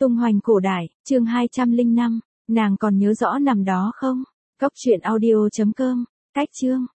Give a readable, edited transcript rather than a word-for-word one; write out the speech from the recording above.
Tung hoành cổ đại, chương 205, nàng còn nhớ rõ năm đó không? Cốc truyện audio.com, cách chương.